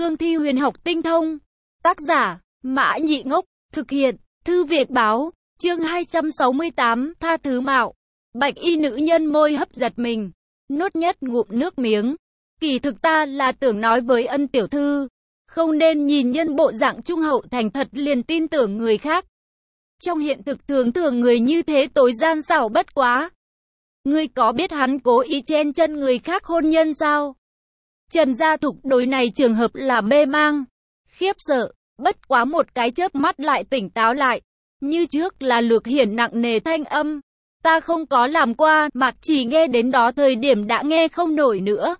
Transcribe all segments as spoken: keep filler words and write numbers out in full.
cương thi huyền học tinh thông. Tác giả, Mã Nhị Ngốc, thực hiện, Thư Việt Báo, chương hai trăm sáu mươi tám, tha thứ mạo. Bạch y nữ nhân môi hấp giật mình, nuốt nhất ngụm nước miếng. Kỳ thực ta là tưởng nói với Ân tiểu thư, không nên nhìn nhân bộ dạng trung hậu thành thật liền tin tưởng người khác. Trong hiện thực thường thường người như thế tối gian xảo bất quá. Ngươi có biết hắn cố ý chen chân người khác hôn nhân sao? Trần Gia Thục đối này trường hợp là mê mang, khiếp sợ, bất quá một cái chớp mắt lại tỉnh táo lại. Như trước là Lược Hiển nặng nề thanh âm. Ta không có làm qua, Mạc Chỉ nghe đến đó thời điểm đã nghe không nổi nữa.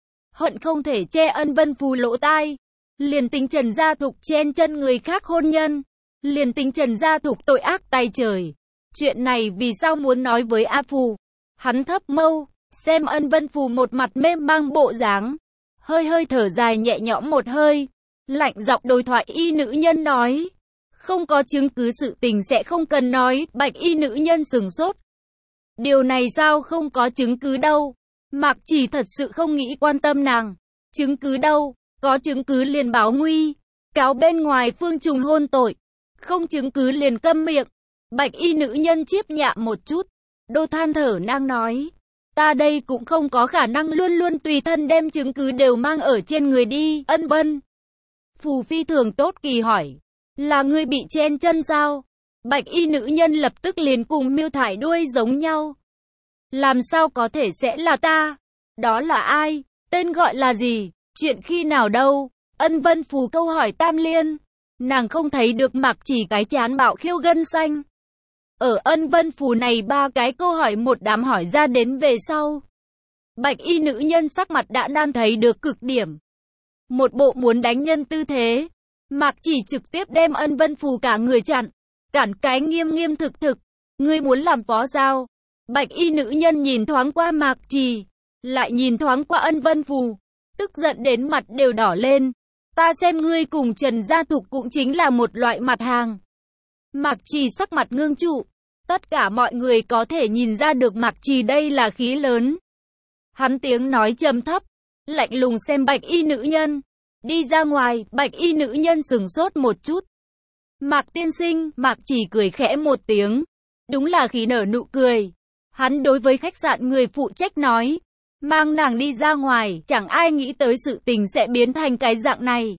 Hận không thể che Ân Vân Phù lỗ tai. Liền tính Trần Gia Thục chen chân người khác hôn nhân. Liền tính Trần Gia Thục tội ác tay trời. Chuyện này vì sao muốn nói với A Phù? Hắn thấp mâu, xem Ân Vân Phù một mặt mê mang bộ dáng. Hơi hơi thở dài nhẹ nhõm một hơi. Lạnh giọng đối thoại y nữ nhân nói. Không có chứng cứ sự tình sẽ không cần nói. Bạch y nữ nhân sừng sốt. Điều này sao không có chứng cứ đâu? Mạc Chỉ thật sự không nghĩ quan tâm nàng. Chứng cứ đâu? Có chứng cứ liền báo nguy. Cáo bên ngoài Phương Trùng hôn tội. Không chứng cứ liền câm miệng. Bạch y nữ nhân chiếp nhạ một chút. Đô than thở nàng nói. Ta đây cũng không có khả năng luôn luôn tùy thân đem chứng cứ đều mang ở trên người đi. Ân Vân Phù phi thường tốt kỳ hỏi. Là ngươi bị chen chân sao? Bạch y nữ nhân lập tức liền cùng Miêu Thải đuôi giống nhau. Làm sao có thể sẽ là ta? Đó là ai? Tên gọi là gì? Chuyện khi nào đâu? Ân Vân Phù câu hỏi tam liên. Nàng không thấy được Mạc Chỉ cái chán bạo khiêu gân xanh. Ở Ân Vân Phù này ba cái câu hỏi một đám hỏi ra đến về sau. Bạch y nữ nhân sắc mặt đã đang thấy được cực điểm. Một bộ muốn đánh nhân tư thế. Mạc Chỉ trực tiếp đem Ân Vân Phù cả người chặn. Cản cái nghiêm nghiêm thực thực. Ngươi muốn làm phó sao? Bạch y nữ nhân nhìn thoáng qua Mạc Chỉ. Lại nhìn thoáng qua Ân Vân Phù. Tức giận đến mặt đều đỏ lên. Ta xem ngươi cùng Trần Gia Thục cũng chính là một loại mặt hàng. Mạc Chỉ sắc mặt ngưng trụ. Tất cả mọi người có thể nhìn ra được Mạc Chỉ đây là khí lớn. Hắn tiếng nói trầm thấp. Lạnh lùng xem bạch y nữ nhân. Đi ra ngoài, bạch y nữ nhân sừng sốt một chút. Mạc tiên sinh, Mạc Chỉ cười khẽ một tiếng. Đúng là khí nở nụ cười. Hắn đối với khách sạn người phụ trách nói. Mang nàng đi ra ngoài, chẳng ai nghĩ tới sự tình sẽ biến thành cái dạng này.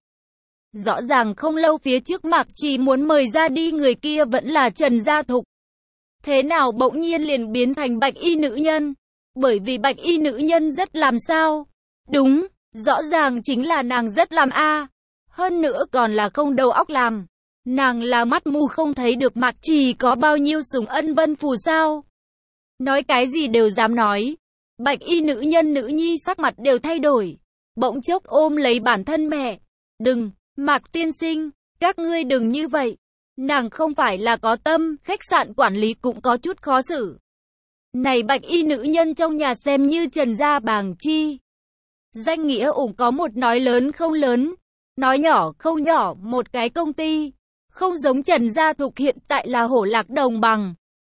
Rõ ràng không lâu phía trước Mạc Chỉ muốn mời ra đi người kia vẫn là Trần Gia Thục. Thế nào bỗng nhiên liền biến thành bạch y nữ nhân? Bởi vì bạch y nữ nhân rất làm sao? Đúng, rõ ràng chính là nàng rất làm a. Hơn nữa còn là không đầu óc làm. Nàng là mắt mù không thấy được Mạc Chỉ có bao nhiêu sủng Ân Vân Phù sao? Nói cái gì đều dám nói. Bạch y nữ nhân nữ nhi sắc mặt đều thay đổi. Bỗng chốc ôm lấy bản thân mẹ. Đừng, Mạc tiên sinh, các ngươi đừng như vậy. Nàng không phải là có tâm, khách sạn quản lý cũng có chút khó xử. Này bạch y nữ nhân trong nhà xem như Trần Gia Bàng Chi. Danh nghĩa ủng có một nói lớn không lớn, nói nhỏ không nhỏ, một cái công ty. Không giống Trần Gia Thục hiện tại là hổ lạc đồng bằng.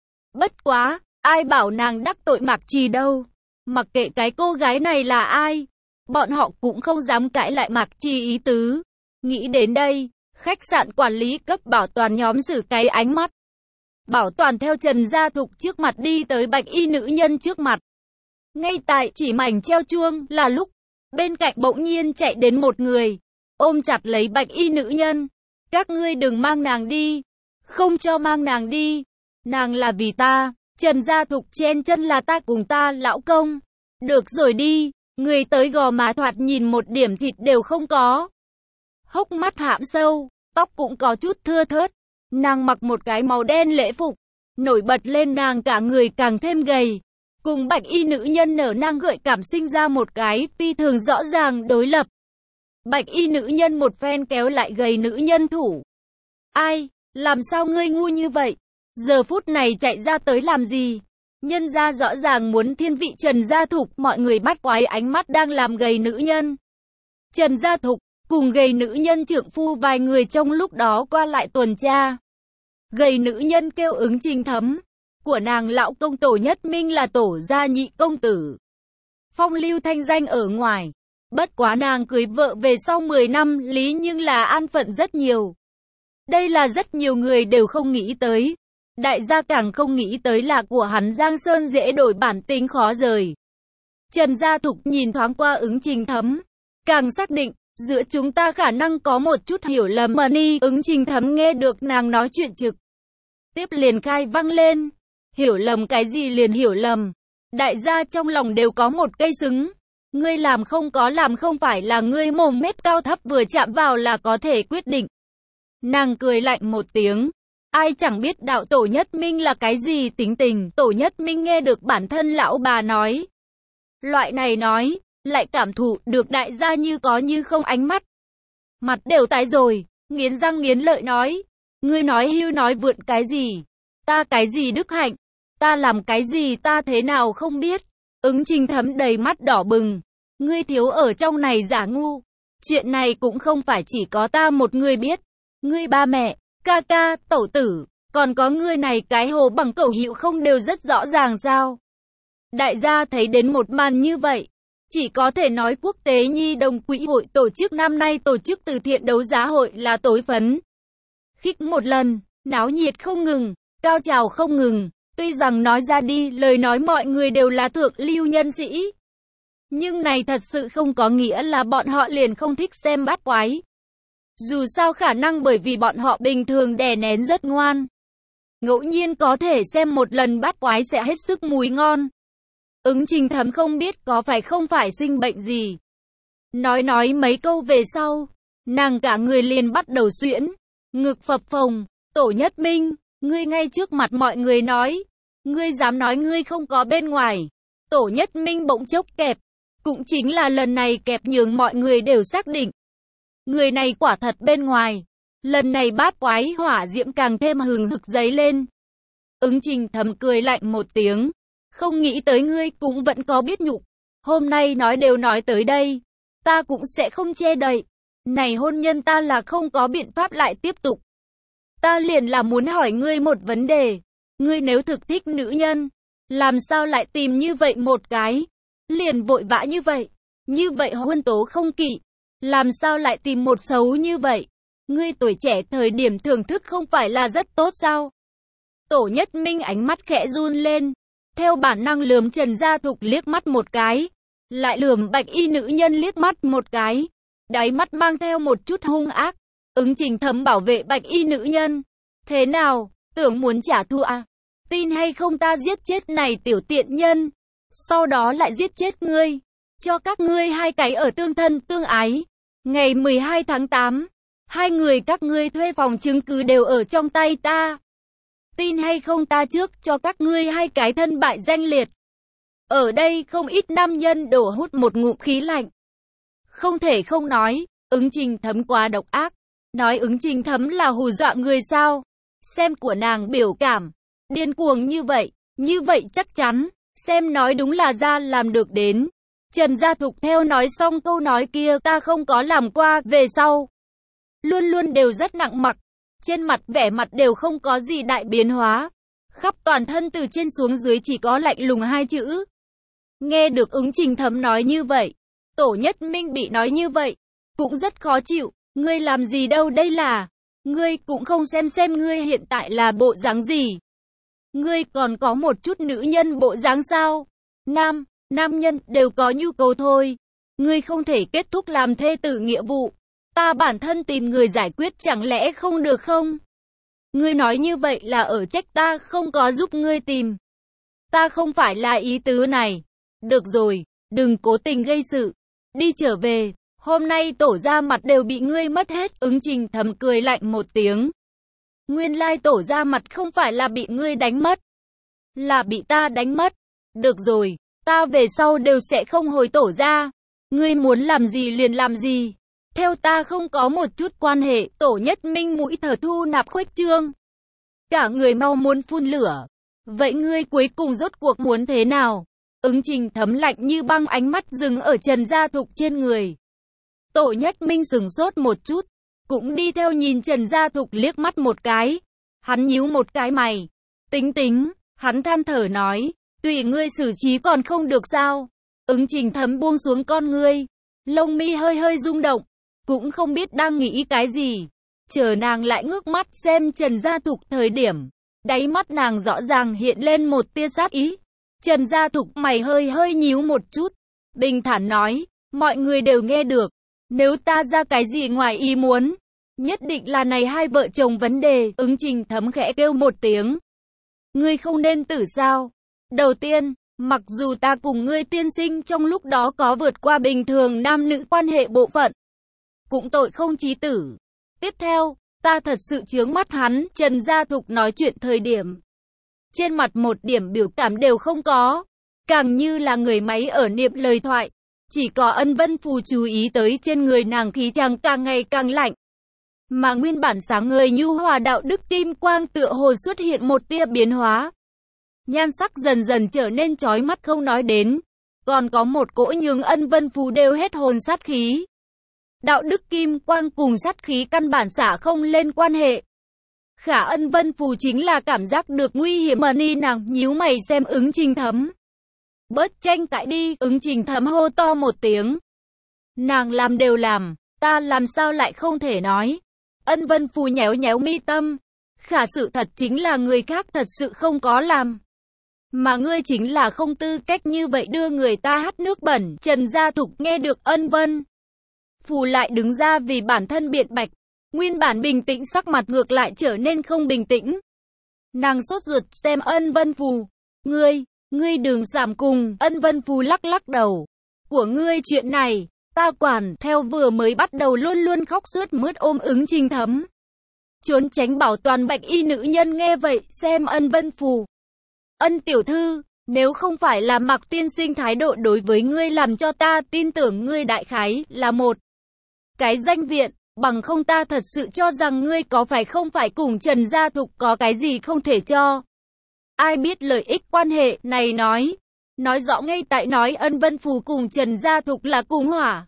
Bất quá, ai bảo nàng đắc tội Mạc Chỉ đâu. Mặc kệ cái cô gái này là ai, bọn họ cũng không dám cãi lại Mạc Chỉ ý tứ. Nghĩ đến đây, khách sạn quản lý cấp Bảo Toàn nhóm xử cái ánh mắt. Bảo Toàn theo Trần Gia Thục trước mặt đi tới bạch y nữ nhân trước mặt. Ngay tại chỉ mảnh treo chuông là lúc, bên cạnh bỗng nhiên chạy đến một người, ôm chặt lấy bạch y nữ nhân. Các ngươi đừng mang nàng đi, không cho mang nàng đi. Nàng là vì ta, Trần Gia Thục chen chân là ta cùng ta lão công. Được rồi đi, người tới gò má thoạt nhìn một điểm thịt đều không có. Hốc mắt hãm sâu, tóc cũng có chút thưa thớt. Nàng mặc một cái màu đen lễ phục, nổi bật lên nàng cả người càng thêm gầy. Cùng bạch y nữ nhân nở nang gợi cảm sinh ra một cái phi thường rõ ràng đối lập. Bạch y nữ nhân một phen kéo lại gầy nữ nhân thủ. Ai, làm sao ngươi ngu như vậy? Giờ phút này chạy ra tới làm gì? Nhân ra rõ ràng muốn thiên vị Trần Gia Thục, mọi người bắt quái ánh mắt đang làm gầy nữ nhân. Trần Gia Thục cùng gầy nữ nhân trượng phu vài người trong lúc đó qua lại tuần tra. Gầy nữ nhân kêu ứng Trình Thấm. Của nàng lão công Tổ Nhất Minh là Tổ gia nhị công tử. Phong lưu thanh danh ở ngoài. Bất quá nàng cưới vợ về sau mười năm lý nhưng là an phận rất nhiều. Đây là rất nhiều người đều không nghĩ tới. Đại gia càng không nghĩ tới là của hắn Giang Sơn dễ đổi bản tính khó rời. Trần Gia Thục nhìn thoáng qua Ứng Trình Thấm, càng xác định, giữa chúng ta khả năng có một chút hiểu lầm mà ni. Ứng Trình Thấm nghe được nàng nói chuyện trực tiếp liền khai văng lên. Hiểu lầm cái gì liền hiểu lầm. Đại gia trong lòng đều có một cây xứng. Ngươi làm không có làm không phải là ngươi mồm mép cao thấp vừa chạm vào là có thể quyết định. Nàng cười lạnh một tiếng. Ai chẳng biết đạo Tổ Nhất Minh là cái gì tính tình. Tổ Nhất Minh nghe được bản thân lão bà nói. Loại này nói, lại cảm thụ được đại gia như có như không ánh mắt. Mặt đều tái rồi, nghiến răng nghiến lợi nói. Ngươi nói hưu nói vượn cái gì? Ta cái gì đức hạnh? Ta làm cái gì ta thế nào không biết? Ứng Trình Thấm đầy mắt đỏ bừng. Ngươi thiếu ở trong này giả ngu. Chuyện này cũng không phải chỉ có ta một người biết. Ngươi ba mẹ, ca ca, tẩu tử, còn có ngươi này cái hồ bằng cẩu hiệu không đều rất rõ ràng sao? Đại gia thấy đến một màn như vậy, chỉ có thể nói Quốc tế Nhi đồng Quỹ hội tổ chức năm nay tổ chức từ thiện đấu giá hội là tối phấn khích một lần, náo nhiệt không ngừng, cao trào không ngừng. Tuy rằng nói ra đi, lời nói mọi người đều là thượng lưu nhân sĩ. Nhưng này thật sự không có nghĩa là bọn họ liền không thích xem bát quái. Dù sao khả năng bởi vì bọn họ bình thường đè nén rất ngoan. Ngẫu nhiên có thể xem một lần bát quái sẽ hết sức mùi ngon. Ứng Trình Thấm không biết có phải không phải sinh bệnh gì. Nói nói mấy câu về sau, nàng cả người liền bắt đầu suyễn, ngực phập phồng. Tổ Nhất Minh, ngươi ngay trước mặt mọi người nói, ngươi dám nói ngươi không có bên ngoài. Tổ Nhất Minh bỗng chốc kẹp, cũng chính là lần này kẹp nhường mọi người đều xác định. Người này quả thật bên ngoài. Lần này bát quái hỏa diễm càng thêm hừng hực dấy lên. Ứng Trình Thấm cười lạnh một tiếng. Không nghĩ tới ngươi cũng vẫn có biết nhục. Hôm nay nói đều nói tới đây. Ta cũng sẽ không che đậy. Này hôn nhân ta là không có biện pháp lại tiếp tục. Ta liền là muốn hỏi ngươi một vấn đề. Ngươi nếu thực thích nữ nhân, làm sao lại tìm như vậy một cái? Liền vội vã như vậy. Như vậy huân tố không kỵ. Làm sao lại tìm một xấu như vậy? Ngươi tuổi trẻ thời điểm thưởng thức không phải là rất tốt sao? Tổ Nhất Minh ánh mắt khẽ run lên. Theo bản năng lườm Trần Gia Thục liếc mắt một cái. Lại lườm Bạch Y nữ nhân liếc mắt một cái. Đáy mắt mang theo một chút hung ác. Ứng Trình Thấm bảo vệ Bạch Y nữ nhân. Thế nào? Tưởng muốn trả thù à? Tin hay không ta giết chết này tiểu tiện nhân. Sau đó lại giết chết ngươi. Cho các ngươi hai cái ở tương thân tương ái. Ngày mười hai tháng tám. Hai người các ngươi thuê phòng chứng cứ đều ở trong tay ta. Tin hay không ta trước cho các ngươi hai cái thân bại danh liệt. Ở đây không ít nam nhân đổ hút một ngụm khí lạnh. Không thể không nói, Ứng Trình Thấm quá độc ác. Nói Ứng Trình Thấm là hù dọa người sao. Xem của nàng biểu cảm. Điên cuồng như vậy, như vậy chắc chắn. Xem nói đúng là ra làm được đến. Trần Gia Thục theo nói xong câu nói kia ta không có làm qua về sau. Luôn luôn đều rất nặng mặc. Trên mặt vẻ mặt đều không có gì đại biến hóa. Khắp toàn thân từ trên xuống dưới chỉ có lạnh lùng hai chữ. Nghe được Ứng Trình Thấm nói như vậy. Tổ Nhất Minh bị nói như vậy. Cũng rất khó chịu. Ngươi làm gì đâu đây là. Ngươi cũng không xem xem ngươi hiện tại là bộ dáng gì. Ngươi còn có một chút nữ nhân bộ dáng sao. Nam, nam nhân đều có nhu cầu thôi. Ngươi không thể kết thúc làm thê tử nghĩa vụ. Ta bản thân tìm người giải quyết chẳng lẽ không được không? Ngươi nói như vậy là ở trách ta không có giúp ngươi tìm. Ta không phải là ý tứ này. Được rồi, đừng cố tình gây sự. Đi trở về, hôm nay tổ ra mặt đều bị ngươi mất hết. Ứng Trình Thấm cười lạnh một tiếng. Nguyên lai tổ ra mặt không phải là bị ngươi đánh mất. Là bị ta đánh mất. Được rồi, ta về sau đều sẽ không hồi tổ ra. Ngươi muốn làm gì liền làm gì. Theo ta không có một chút quan hệ. Tổ Nhất Minh mũi thở thu nạp khuếch trương. Cả người mau muốn phun lửa. Vậy ngươi cuối cùng rốt cuộc muốn thế nào? Ứng Trình Thấm lạnh như băng ánh mắt dừng ở Trần Gia Thục trên người. Tổ Nhất Minh sừng sốt một chút. Cũng đi theo nhìn Trần Gia Thục liếc mắt một cái. Hắn nhíu một cái mày. Tính tính, hắn than thở nói. Tùy ngươi xử trí còn không được sao? Ứng Trình Thấm buông xuống con ngươi. lông mi hơi hơi rung động, cũng không biết đang nghĩ cái gì. Chờ nàng lại ngước mắt xem Trần Gia Thục thời điểm, đáy mắt nàng rõ ràng hiện lên một tia sát ý. Trần Gia Thục mày hơi hơi nhíu một chút, bình thản nói, mọi người đều nghe được, nếu ta ra cái gì ngoài ý muốn, nhất định là này hai vợ chồng vấn đề. Ứng Trình Thấm khẽ kêu một tiếng, ngươi không nên tử sao? Đầu tiên, mặc dù ta cùng ngươi tiên sinh trong lúc đó có vượt qua bình thường nam nữ quan hệ bộ phận, cũng tội không chí tử. Tiếp theo, ta thật sự chướng mắt hắn. Trần Gia Thục nói chuyện thời điểm, trên mặt một điểm biểu cảm đều không có, càng như là người máy ở niệm lời thoại. Chỉ có Ân Vân Phù chú ý tới trên người nàng khí chàng càng ngày càng lạnh, mà nguyên bản sáng ngời nhu hòa đạo đức kim quang tựa hồ xuất hiện một tia biến hóa. Nhan sắc dần dần trở nên chói mắt không nói đến, còn có một cỗ nhường Ân Vân Phù đều hết hồn sát khí. Đạo đức kim quang cùng sát khí căn bản xả không lên quan hệ. Khả Ân Vân Phù chính là cảm giác được nguy hiểm mà ni nàng nhíu mày xem Ứng Trình Thấm. Bớt tranh cãi đi, Ứng Trình Thấm hô to một tiếng. Nàng làm đều làm, ta làm sao lại không thể nói. Ân Vân Phù nhéo nhéo mi tâm. Khả sự thật chính là người khác thật sự không có làm, mà ngươi chính là không tư cách như vậy đưa người ta hắt nước bẩn. Trần Gia Thục nghe được Ân Vân Phù lại đứng ra vì bản thân biện bạch, nguyên bản bình tĩnh sắc mặt ngược lại trở nên không bình tĩnh. Nàng sốt ruột xem Ân Vân Phù. Ngươi, ngươi đừng giảm cùng. Ân Vân Phù lắc lắc đầu. Của ngươi chuyện này, ta quản. Theo vừa mới bắt đầu luôn luôn khóc sướt mướt ôm Ứng Trình Thấm, trốn tránh bảo toàn bạch y nữ nhân nghe vậy, xem Ân Vân Phù. Ân tiểu thư, nếu không phải là Mạc tiên sinh thái độ đối với ngươi làm cho ta tin tưởng ngươi đại khái là một cái danh viện, bằng không ta thật sự cho rằng ngươi có phải không phải cùng Trần Gia Thục có cái gì không thể cho. Ai biết lợi ích quan hệ này nói, nói rõ ngay tại nói Ân Vân Phù cùng Trần Gia Thục là cùng hỏa.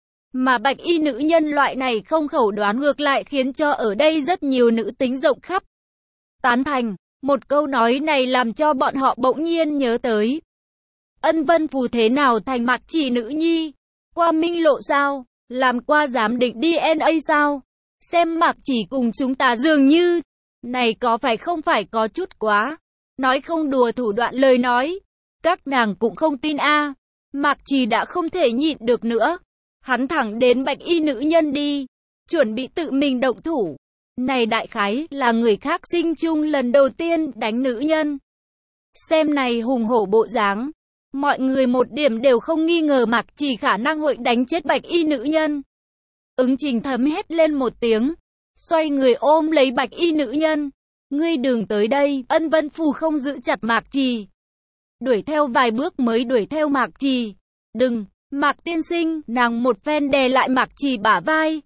Mà bạch y nữ nhân loại này không khẩu đoán ngược lại khiến cho ở đây rất nhiều nữ tính rộng khắp tán thành. Một câu nói này làm cho bọn họ bỗng nhiên nhớ tới. Ân Vân Phù thế nào thành Mạc Chỉ nữ nhi? Qua minh lộ sao? Làm qua giám định đê en a sao? Xem Mạc Chỉ cùng chúng ta dường như, này có phải không phải có chút quá? Nói không đùa thủ đoạn lời nói, các nàng cũng không tin a. À. Mạc Chỉ đã không thể nhịn được nữa, hắn thẳng đến bạch y nữ nhân đi, chuẩn bị tự mình động thủ. Này đại khái là người khác sinh chung lần đầu tiên đánh nữ nhân. Xem này hùng hổ bộ dáng, mọi người một điểm đều không nghi ngờ Mạc Chỉ khả năng hội đánh chết bạch y nữ nhân. Ứng Trình Thấm hét lên một tiếng, xoay người ôm lấy bạch y nữ nhân. Ngươi đừng tới đây. Ân Vân Phù không giữ chặt Mạc Chỉ, đuổi theo vài bước mới đuổi theo Mạc Chỉ. Đừng, Mạc tiên sinh. Nàng một phen đè lại Mạc Chỉ bả vai.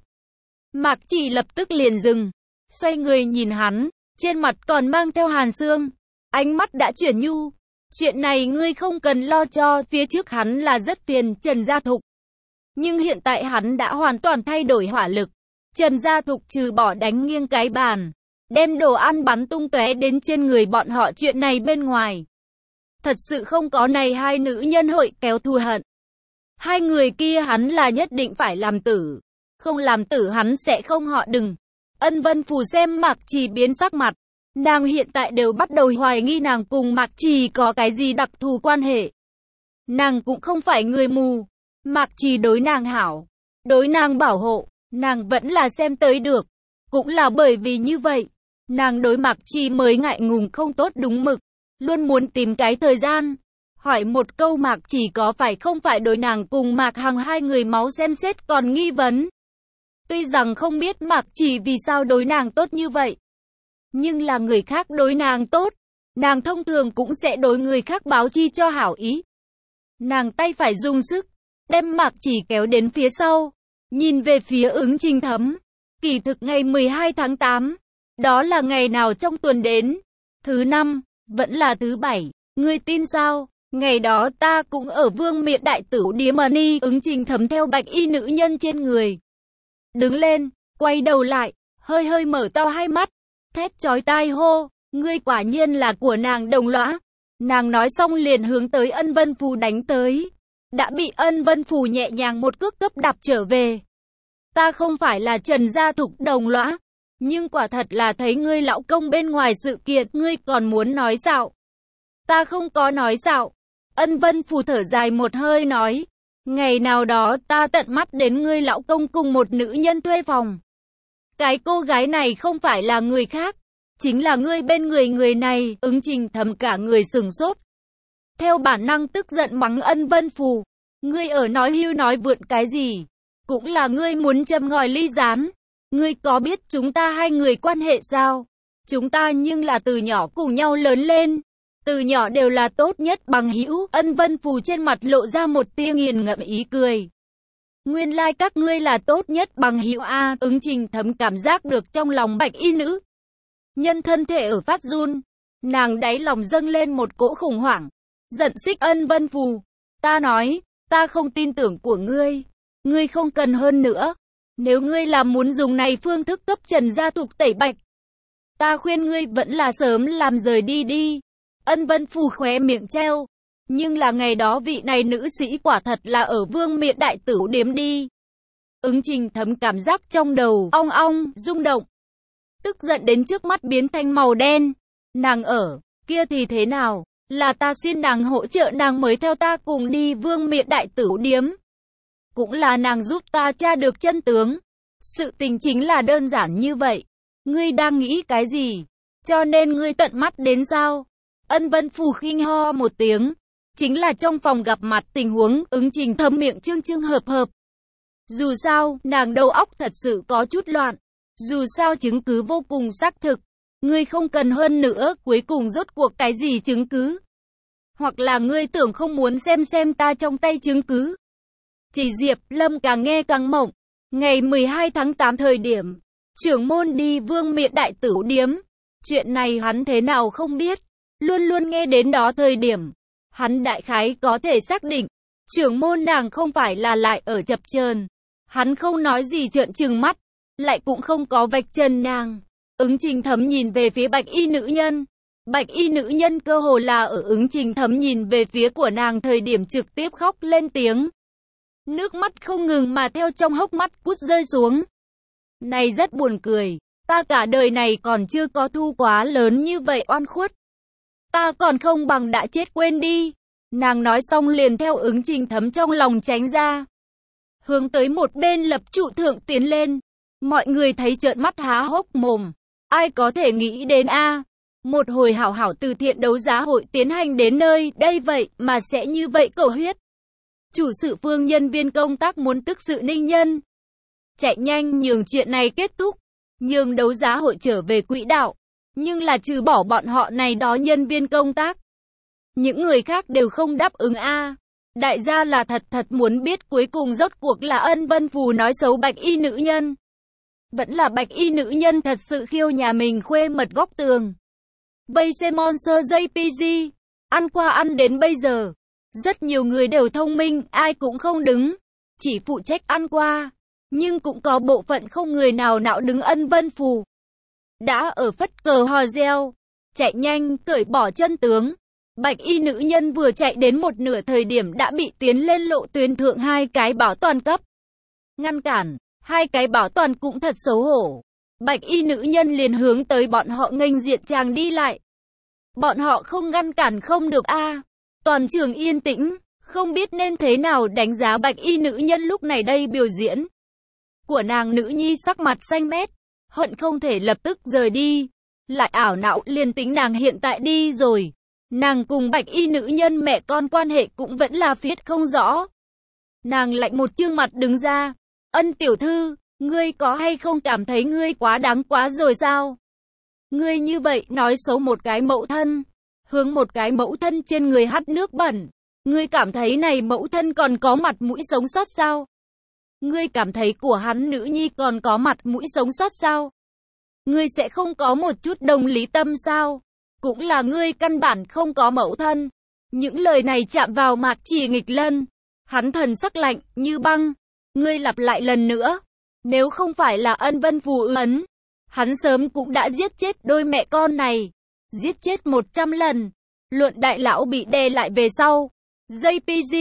Mạc Chỉ lập tức liền dừng, xoay người nhìn hắn, trên mặt còn mang theo hàn xương, ánh mắt đã chuyển nhu. Chuyện này ngươi không cần lo cho. Phía trước hắn là rất phiền Trần Gia Thục, nhưng hiện tại hắn đã hoàn toàn thay đổi hỏa lực. Trần Gia Thục trừ bỏ đánh nghiêng cái bàn, đem đồ ăn bắn tung tóe đến trên người bọn họ chuyện này bên ngoài, thật sự không có này hai nữ nhân hội kéo thù hận. Hai người kia hắn là nhất định phải làm tử, không làm tử hắn sẽ không họ đừng. Ân Vân Phù xem Mạc Chỉ biến sắc mặt, nàng hiện tại đều bắt đầu hoài nghi nàng cùng Mạc Chỉ có cái gì đặc thù quan hệ. Nàng cũng không phải người mù, Mạc Chỉ đối nàng hảo, đối nàng bảo hộ, nàng vẫn là xem tới được. Cũng là bởi vì như vậy, nàng đối Mạc Chỉ mới ngại ngùng không tốt đúng mực, luôn muốn tìm cái thời gian hỏi một câu Mạc Chỉ có phải không phải đối nàng cùng Mạc Hằng hai người máu xem xét còn nghi vấn. Tuy rằng không biết Mạc Chỉ vì sao đối nàng tốt như vậy, nhưng là người khác đối nàng tốt, nàng thông thường cũng sẽ đối người khác báo chi cho hảo ý. Nàng tay phải dùng sức, đem Mạc Chỉ kéo đến phía sau, nhìn về phía Ứng Trình Thấm. Kỳ thực ngày mười hai tháng tám, đó là ngày nào trong tuần đến? Thứ năm, vẫn là thứ bảy, ngươi tin sao? Ngày đó ta cũng ở Vương Miện Đại Tử Điếm Ni. Ứng Trình Thấm theo bạch y nữ nhân trên người đứng lên, quay đầu lại, hơi hơi mở to hai mắt, thét chói tai hô, ngươi quả nhiên là của nàng đồng lõa. Nàng nói xong liền hướng tới Ân Vân Phù đánh tới. đã bị Ân Vân Phù nhẹ nhàng một cước cấp đạp trở về. Ta không phải là Trần gia Thục đồng lõa, nhưng quả thật là thấy ngươi lão công bên ngoài sự kiện, ngươi còn muốn nói dạo. Ta không có nói dạo. Ân Vân Phù thở dài một hơi nói, ngày nào đó ta tận mắt đến ngươi lão công cùng một nữ nhân thuê phòng. Cái cô gái này không phải là người khác, chính là ngươi bên người người này. Ứng Trình Thấm cả người sừng sốt. Theo bản năng tức giận mắng Ân Vân Phù, ngươi ở nói hưu nói vượn cái gì? Cũng là ngươi muốn châm ngòi ly gián. Ngươi có biết chúng ta hai người quan hệ sao? Chúng ta nhưng là từ nhỏ cùng nhau lớn lên. Từ nhỏ đều là tốt nhất bằng hữu. Ân Vân Phù trên mặt lộ ra một tia nghiền ngẫm ý cười. Nguyên lai like các ngươi là tốt nhất bằng hữu a. Ứng Trình Thấm cảm giác được trong lòng bạch y nữ nhân thân thể ở phát run. Nàng đáy lòng dâng lên một cỗ khủng hoảng. Giận xích Ân Vân Phù. Ta nói, ta không tin tưởng của ngươi. Ngươi không cần hơn nữa. Nếu ngươi là muốn dùng này phương thức cấp Trần gia Thục tẩy bạch, ta khuyên ngươi vẫn là sớm làm rời đi đi. Ân Vân Phù khóe miệng treo. Nhưng là ngày đó vị này nữ sĩ quả thật là ở Vương Miện Đại Tửu điếm đi. Ứng Trình Thấm cảm giác trong đầu ong ong, rung động. Tức giận đến trước mắt biến thành màu đen. Nàng ở, kia thì thế nào? Là ta xin nàng hỗ trợ nàng mới theo ta cùng đi Vương Miện Đại Tửu điếm. Cũng là nàng giúp ta tra được chân tướng. Sự tình chính là đơn giản như vậy. Ngươi đang nghĩ cái gì? Cho nên ngươi tận mắt đến sao? Ân Vân Phù khinh ho một tiếng. Chính là trong phòng gặp mặt tình huống. Ứng Trình Thấm miệng trương trương hợp hợp. Dù sao, nàng đầu óc thật sự có chút loạn. Dù sao chứng cứ vô cùng xác thực. Ngươi không cần hơn nữa, cuối cùng rốt cuộc cái gì chứng cứ? Hoặc là ngươi tưởng không muốn xem xem ta trong tay chứng cứ? Chỉ Diệp Lâm càng nghe càng mộng. Ngày mười hai tháng tám thời điểm, trưởng môn đi Vương Miện Đại Tửu điếm. Chuyện này hắn thế nào không biết. Luôn luôn nghe đến đó thời điểm, hắn đại khái có thể xác định, trưởng môn nàng không phải là lại ở chập chờn. Hắn không nói gì trợn trừng mắt, lại cũng không có vạch trần nàng. Ứng Trình Thấm nhìn về phía bạch y nữ nhân. Bạch y nữ nhân cơ hồ là ở Ứng Trình Thấm nhìn về phía của nàng thời điểm trực tiếp khóc lên tiếng. Nước mắt không ngừng mà theo trong hốc mắt cút rơi xuống. Này rất buồn cười, ta cả đời này còn chưa có thu quá lớn như vậy oan khuất. Ta còn không bằng đã chết quên đi. Nàng nói xong liền theo Ứng Trình Thấm trong lòng tránh ra. Hướng tới một bên lập trụ thượng tiến lên. Mọi người thấy trợn mắt há hốc mồm. Ai có thể nghĩ đến a một hồi hảo hảo từ thiện đấu giá hội tiến hành đến nơi đây vậy mà sẽ như vậy cầu huyết. Chủ sự phương nhân viên công tác muốn tức sự ninh nhân. Chạy nhanh nhường chuyện này kết thúc. Nhường đấu giá hội trở về quỹ đạo. Nhưng là trừ bỏ bọn họ này đó nhân viên công tác. Những người khác đều không đáp ứng a Đại gia là thật thật muốn biết cuối cùng rốt cuộc là Ân Vân Phù nói xấu bạch y nữ nhân. Vẫn là bạch y nữ nhân thật sự khiêu nhà mình khuê mật góc tường. Bây xem Monster gi pê giê. Ăn qua ăn đến bây giờ. Rất nhiều người đều thông minh, ai cũng không đứng. Chỉ phụ trách ăn qua. Nhưng cũng có bộ phận không người nào nạo đứng Ân Vân Phù. Đã ở phất cờ hò reo. Chạy nhanh, cởi bỏ chân tướng. Bạch y nữ nhân vừa chạy đến một nửa thời điểm đã bị tiến lên lộ tuyến thượng hai cái bảo toàn cấp. Ngăn cản, hai cái bảo toàn cũng thật xấu hổ. Bạch y nữ nhân liền hướng tới bọn họ nghênh diện chàng đi lại. Bọn họ không ngăn cản không được a Toàn trường yên tĩnh, không biết nên thế nào đánh giá bạch y nữ nhân lúc này đây biểu diễn. Của nàng nữ nhi sắc mặt xanh mét, hận không thể lập tức rời đi. Lại ảo não liền tính nàng hiện tại đi rồi. Nàng cùng bạch y nữ nhân mẹ con quan hệ cũng vẫn là phiết không rõ. Nàng lạnh một trương mặt đứng ra. Ân tiểu thư, ngươi có hay không cảm thấy ngươi quá đáng quá rồi sao? Ngươi như vậy nói xấu một cái mẫu thân. Hướng một cái mẫu thân trên người hắt nước bẩn. Ngươi cảm thấy này mẫu thân còn có mặt mũi sống sót sao? Ngươi cảm thấy của hắn nữ nhi còn có mặt mũi sống sót sao? Ngươi sẽ không có một chút đồng lý tâm sao? Cũng là ngươi căn bản không có mẫu thân. Những lời này chạm vào Mạc Chỉ Nghịch Lân. Hắn thần sắc lạnh như băng. Ngươi lặp lại lần nữa. Nếu không phải là Ân Vân Phù ấn, hắn sớm cũng đã giết chết đôi mẹ con này. Giết chết một trăm lần. Luận đại lão bị đè lại về sau. gi pê giê,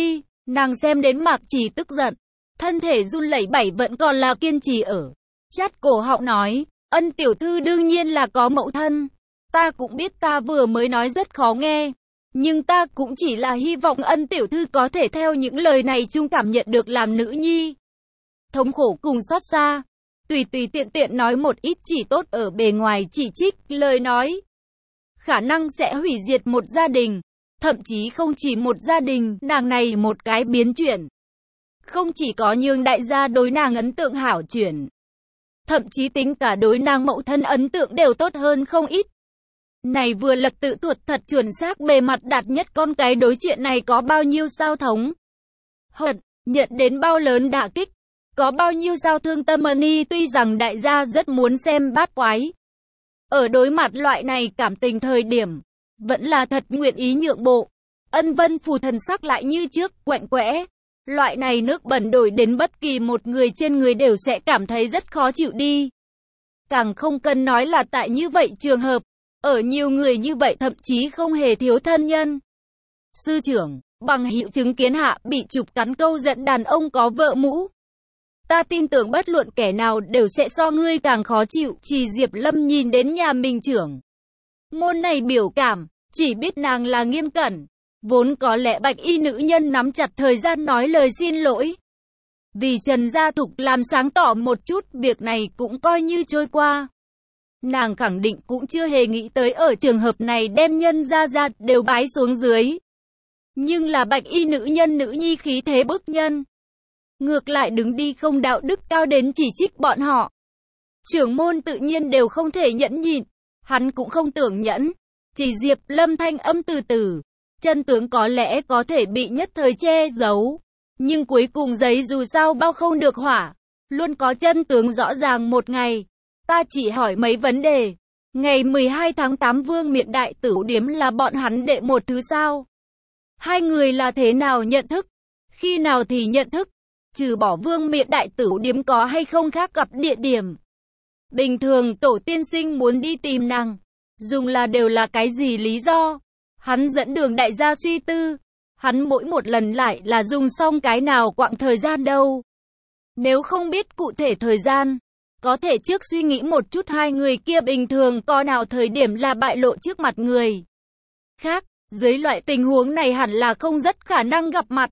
Nàng xem đến Mạc Trì tức giận, thân thể run lẩy bẩy vẫn còn là kiên trì ở. Chát cổ họng nói, Ân tiểu thư đương nhiên là có mẫu thân. Ta cũng biết ta vừa mới nói rất khó nghe. Nhưng ta cũng chỉ là hy vọng Ân tiểu thư có thể theo những lời này chung cảm nhận được làm nữ nhi. Thống khổ cùng xót xa. Tùy tùy tiện tiện nói một ít chỉ tốt ở bề ngoài chỉ trích, lời nói. Khả năng sẽ hủy diệt một gia đình. Thậm chí không chỉ một gia đình, nàng này một cái biến chuyển. Không chỉ có nhường đại gia đối nàng ấn tượng hảo chuyển. Thậm chí tính cả đối nàng mẫu thân ấn tượng đều tốt hơn không ít. Này vừa lật tự thuật thật chuẩn xác bề mặt đạt nhất con cái đối chuyện này có bao nhiêu sao thống. Hận, nhận đến bao lớn đả kích. Có bao nhiêu sao thương tâm Mani tuy rằng đại gia rất muốn xem bát quái. Ở đối mặt loại này cảm tình thời điểm, vẫn là thật nguyện ý nhượng bộ. Ân Vân Phù thần sắc lại như trước, quạnh quẽ. Loại này nước bẩn đổi đến bất kỳ một người trên người đều sẽ cảm thấy rất khó chịu đi. Càng không cần nói là tại như vậy trường hợp, ở nhiều người như vậy thậm chí không hề thiếu thân nhân. Sư trưởng, bằng hữu chứng kiến hạ bị chụp cắn câu giận đàn ông có vợ mũ. Ta tin tưởng bất luận kẻ nào đều sẽ so ngươi càng khó chịu. Chỉ Diệp Lâm nhìn đến nhà mình trưởng môn này biểu cảm, chỉ biết nàng là nghiêm cẩn. Vốn có lẽ bạch y nữ nhân nắm chặt thời gian nói lời xin lỗi. Vì Trần Gia Thục làm sáng tỏ một chút, việc này cũng coi như trôi qua. Nàng khẳng định cũng chưa hề nghĩ tới ở trường hợp này đem nhân gia gia đều bái xuống dưới. Nhưng là bạch y nữ nhân nữ nhi khí thế bức nhân. Ngược lại đứng đi không đạo đức cao đến chỉ trích bọn họ. Trưởng môn tự nhiên đều không thể nhẫn nhịn. Hắn cũng không tưởng nhẫn. Chỉ Diệp Lâm thanh âm từ từ. Chân tướng có lẽ có thể bị nhất thời che giấu. Nhưng cuối cùng giấy dù sao bao không được hỏa. Luôn có chân tướng rõ ràng một ngày. Ta chỉ hỏi mấy vấn đề. Ngày mười hai tháng tám Vương Miện Đại Tử Điếm là bọn hắn đệ một thứ sao? Hai người là thế nào nhận thức? Khi nào thì nhận thức? Trừ bỏ Vương Miện Đại Tử Điếm có hay không khác gặp địa điểm? Bình thường tổ tiên sinh muốn đi tìm nàng. Dùng là đều là cái gì lý do? Hắn dẫn đường đại gia suy tư. Hắn mỗi một lần lại là dùng xong cái nào quãng thời gian đâu. Nếu không biết cụ thể thời gian, có thể trước suy nghĩ một chút hai người kia bình thường có nào thời điểm là bại lộ trước mặt người khác. Dưới loại tình huống này hẳn là không rất khả năng gặp mặt.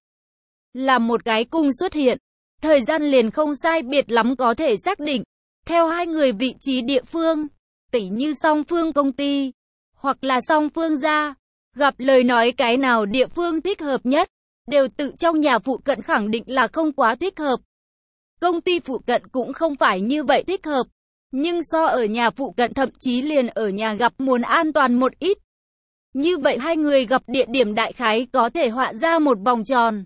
Là một cái cung xuất hiện, thời gian liền không sai biệt lắm có thể xác định. Theo hai người vị trí địa phương, tỉ như song phương công ty, hoặc là song phương gia, gặp lời nói cái nào địa phương thích hợp nhất, đều tự trong nhà phụ cận khẳng định là không quá thích hợp. Công ty phụ cận cũng không phải như vậy thích hợp, nhưng so ở nhà phụ cận thậm chí liền ở nhà gặp muốn an toàn một ít. Như vậy hai người gặp địa điểm đại khái có thể họa ra một vòng tròn.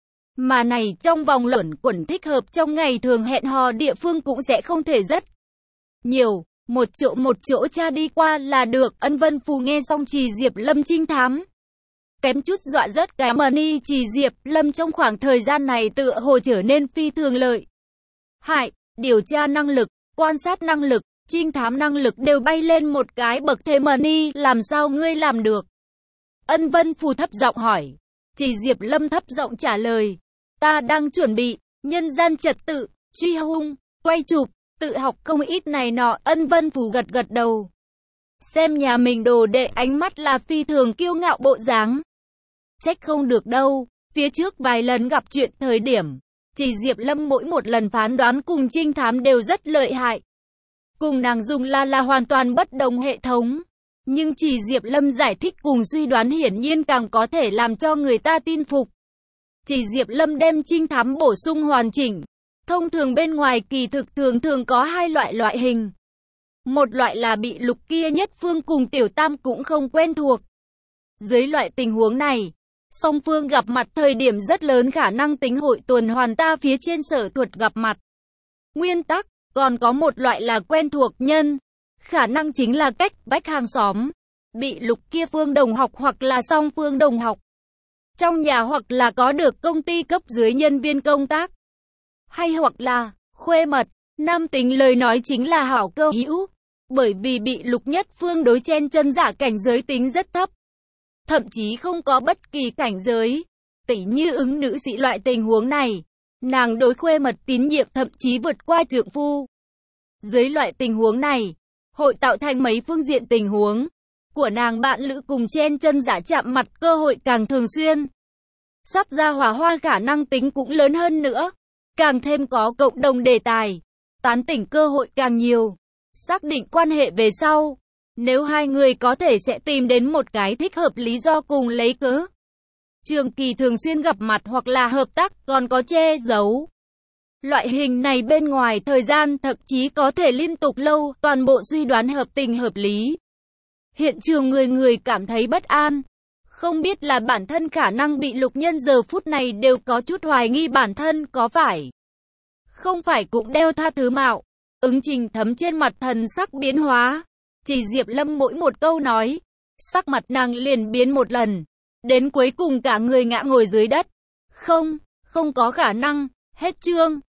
Mà này trong vòng luẩn quẩn thích hợp trong ngày thường hẹn hò địa phương cũng sẽ không thể rất nhiều. Một chỗ một chỗ cha đi qua là được. Ân Vân Phù nghe xong Trì Diệp Lâm trinh thám, kém chút dọa rớt cái mani. Trì Diệp Lâm trong khoảng thời gian này tựa hồ trở nên phi thường lợi hại, điều tra năng lực, quan sát năng lực, trinh thám năng lực đều bay lên một cái bậc thềm. Mani, làm sao ngươi làm được? Ân Vân Phù thấp giọng hỏi. Trì Diệp Lâm thấp giọng trả lời, ta đang chuẩn bị nhân gian trật tự, truy hung, quay chụp, tự học không ít này nọ. Ân Vân Phù gật gật đầu, xem nhà mình đồ đệ ánh mắt là phi thường kiêu ngạo bộ dáng. Trách không được đâu, phía trước vài lần gặp chuyện thời điểm, Trì Diệp Lâm mỗi một lần phán đoán cùng trinh thám đều rất lợi hại. Cùng nàng dùng là là hoàn toàn bất đồng hệ thống. Nhưng Trì Diệp Lâm giải thích cùng suy đoán hiển nhiên càng có thể làm cho người ta tin phục. Trì Diệp Lâm đem trinh thám bổ sung hoàn chỉnh. Thông thường bên ngoài kỳ thực thường thường có hai loại loại hình. Một loại là bị lục kia nhất phương cùng tiểu tam cũng không quen thuộc. Dưới loại tình huống này, song phương gặp mặt thời điểm rất lớn khả năng tính hội tuần hoàn ta phía trên sở thuật gặp mặt nguyên tắc. Còn có một loại là quen thuộc nhân, khả năng chính là cách vách hàng xóm, bị lục kia phương đồng học hoặc là song phương đồng học trong nhà, hoặc là có được công ty cấp dưới nhân viên công tác, hay hoặc là khuê mật. Nam tính lời nói chính là hảo cơ hữu, bởi vì bị lục nhất phương đối chen chân giả cảnh giới tính rất thấp, thậm chí không có bất kỳ cảnh giới. Tỷ như ứng nữ sĩ loại tình huống này, nàng đối khuê mật tín nhiệm thậm chí vượt qua trượng phu. Dưới loại tình huống này, hội tạo thành mấy phương diện tình huống của nàng bạn lữ cùng chen chân giả chạm mặt cơ hội càng thường xuyên. Sắp ra hỏa hoa khả năng tính cũng lớn hơn nữa, càng thêm có cộng đồng đề tài, tán tỉnh cơ hội càng nhiều. Xác định quan hệ về sau, nếu hai người có thể sẽ tìm đến một cái thích hợp lý do cùng lấy cớ. Trường kỳ thường xuyên gặp mặt hoặc là hợp tác, còn có che giấu. Loại hình này bên ngoài thời gian thậm chí có thể liên tục lâu, toàn bộ suy đoán hợp tình hợp lý. Hiện trường người người cảm thấy bất an. Không biết là bản thân khả năng bị lục nhân giờ phút này đều có chút hoài nghi bản thân có phải. Không phải cũng đeo tha thứ mạo. Ứng Trình Thấm trên mặt thần sắc biến hóa. Chỉ Diệp Lâm mỗi một câu nói, sắc mặt nàng liền biến một lần. Đến cuối cùng cả người ngã ngồi dưới đất. Không, không có khả năng, hết chương.